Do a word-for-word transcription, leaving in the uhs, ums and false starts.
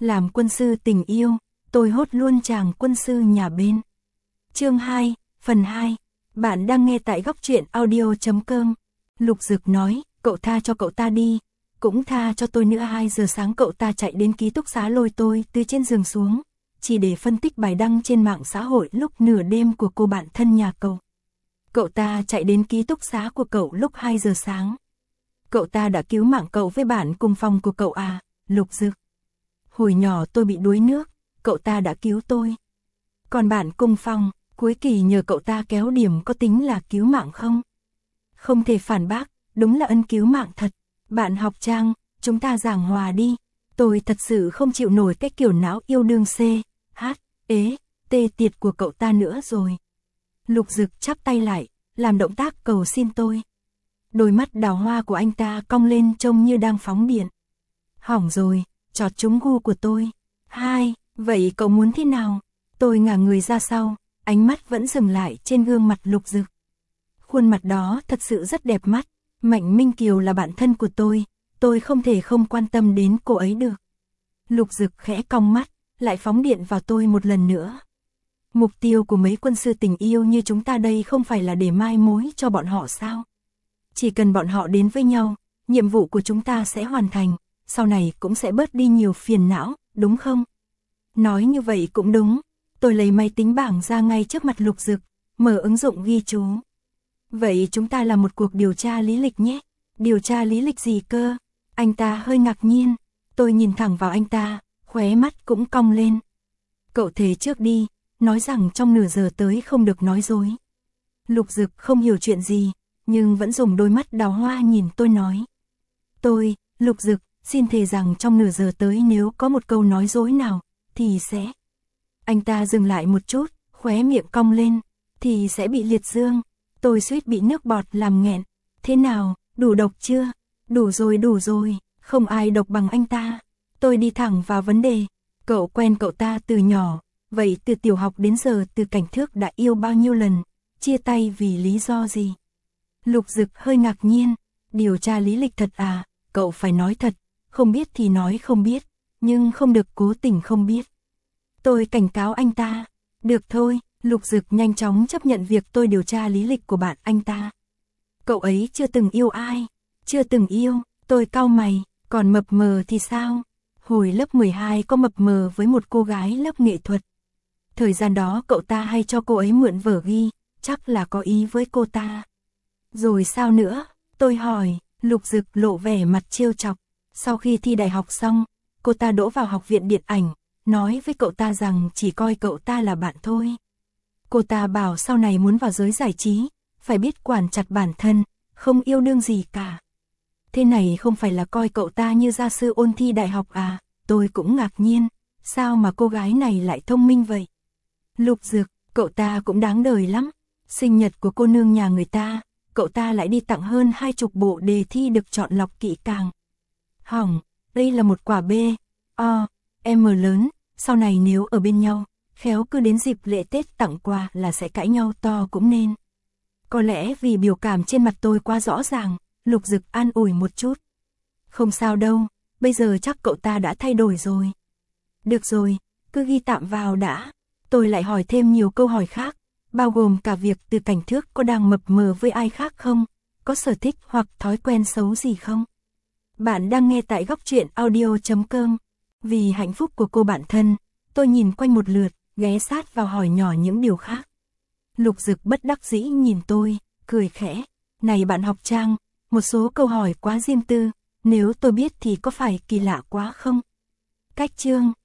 Làm quân sư tình yêu, tôi hốt luôn chàng quân sư nhà bên. Chương hai, phần hai. Bạn đang nghe tại góc truyện audio chấm com. Lục Dực nói, cậu tha cho cậu ta đi, cũng tha cho tôi nữa. Hai giờ sáng cậu ta chạy đến ký túc xá lôi tôi từ trên giường xuống, chỉ để phân tích bài đăng trên mạng xã hội lúc nửa đêm của cô bạn thân nhà cậu. Cậu ta chạy đến ký túc xá của cậu lúc hai giờ sáng. Cậu ta đã cứu mạng cậu với bạn cùng phòng của cậu à, Lục Dực. Hồi nhỏ tôi bị đuối nước, cậu ta đã cứu tôi. Còn bạn cùng phòng, cuối kỳ nhờ cậu ta kéo điểm có tính là cứu mạng không? Không thể phản bác, đúng là ân cứu mạng thật. Bạn học Trang, chúng ta giảng hòa đi. Tôi thật sự không chịu nổi cái kiểu não yêu đương C, H, ế, tê tiệt của cậu ta nữa rồi. Lục Dực chắp tay lại, làm động tác cầu xin tôi. Đôi mắt đào hoa của anh ta cong lên trông như đang phóng điện. Hỏng rồi, chọt trúng gu của tôi. Hai, vậy cậu muốn thế nào? Tôi ngả người ra sau, ánh mắt vẫn dừng lại trên gương mặt Lục Dực. Khuôn mặt đó thật sự rất đẹp mắt. Mạnh Minh Kiều là bạn thân của tôi, tôi không thể không quan tâm đến cô ấy được. Lục Dực khẽ cong mắt, lại phóng điện vào tôi một lần nữa. Mục tiêu của mấy quân sư tình yêu như chúng ta đây không phải là để mai mối cho bọn họ sao? Chỉ cần bọn họ đến với nhau, nhiệm vụ của chúng ta sẽ hoàn thành, sau này cũng sẽ bớt đi nhiều phiền não, đúng không? Nói như vậy cũng đúng. Tôi lấy máy tính bảng ra ngay trước mặt Lục Dực, mở ứng dụng ghi chú. Vậy chúng ta làm một cuộc điều tra lý lịch nhé. Điều tra lý lịch gì cơ? Anh ta hơi ngạc nhiên. Tôi nhìn thẳng vào anh ta, khóe mắt cũng cong lên. Cậu thề trước đi, nói rằng trong nửa giờ tới không được nói dối. Lục Dực không hiểu chuyện gì, nhưng vẫn dùng đôi mắt đào hoa nhìn tôi nói. Tôi, Lục Dực, xin thề rằng trong nửa giờ tới nếu có một câu nói dối nào, thì sẽ... Anh ta dừng lại một chút, khóe miệng cong lên, thì sẽ bị liệt dương. Tôi suýt bị nước bọt làm nghẹn. Thế nào, đủ độc chưa? Đủ rồi đủ rồi, không ai độc bằng anh ta. Tôi đi thẳng vào vấn đề. Cậu quen cậu ta từ nhỏ, vậy từ tiểu học đến giờ Từ Cảnh Thước đã yêu bao nhiêu lần? Chia tay vì lý do gì? Lục Dực hơi ngạc nhiên. Điều tra lý lịch thật à? Cậu phải nói thật, không biết thì nói không biết, nhưng không được cố tình không biết. Tôi cảnh cáo anh ta. Được thôi. Lục Dực nhanh chóng chấp nhận việc tôi điều tra lý lịch của bạn anh ta. Cậu ấy chưa từng yêu ai? Chưa từng yêu. Tôi cau mày. Còn mập mờ thì sao? Hồi lớp mười hai có mập mờ với một cô gái lớp nghệ thuật. Thời gian đó cậu ta hay cho cô ấy mượn vở ghi, chắc là có ý với cô ta. Rồi sao nữa? Tôi hỏi. Lục Dực lộ vẻ mặt trêu chọc. Sau khi thi đại học xong, cô ta đỗ vào học viện điện ảnh, nói với cậu ta rằng chỉ coi cậu ta là bạn thôi. Cô ta bảo sau này muốn vào giới giải trí, phải biết quản chặt bản thân, không yêu đương gì cả. Thế này không phải là coi cậu ta như gia sư ôn thi đại học à? Tôi cũng ngạc nhiên, sao mà cô gái này lại thông minh vậy? Lục Dực, cậu ta cũng đáng đời lắm. Sinh nhật của cô nương nhà người ta, cậu ta lại đi tặng hơn hai chục bộ đề thi được chọn lọc kỹ càng. Hỏng, đây là một quả B, O, M lớn, sau này nếu ở bên nhau, khéo cứ đến dịp lễ Tết tặng quà là sẽ cãi nhau to cũng nên. Có lẽ vì biểu cảm trên mặt tôi quá rõ ràng, Lục Dực an ủi một chút. Không sao đâu, bây giờ chắc cậu ta đã thay đổi rồi. Được rồi, cứ ghi tạm vào đã. Tôi lại hỏi thêm nhiều câu hỏi khác, bao gồm cả việc Từ Cảnh Thước có đang mập mờ với ai khác không, có sở thích hoặc thói quen xấu gì không. Bạn đang nghe tại góc truyện audio chấm com. Vì hạnh phúc của cô bạn thân, tôi nhìn quanh một lượt, ghé sát vào hỏi nhỏ những điều khác. Lục Dực bất đắc dĩ nhìn tôi, cười khẽ. Này bạn học Trang, một số câu hỏi quá riêng tư, nếu tôi biết thì có phải kỳ lạ quá không? Cách chương,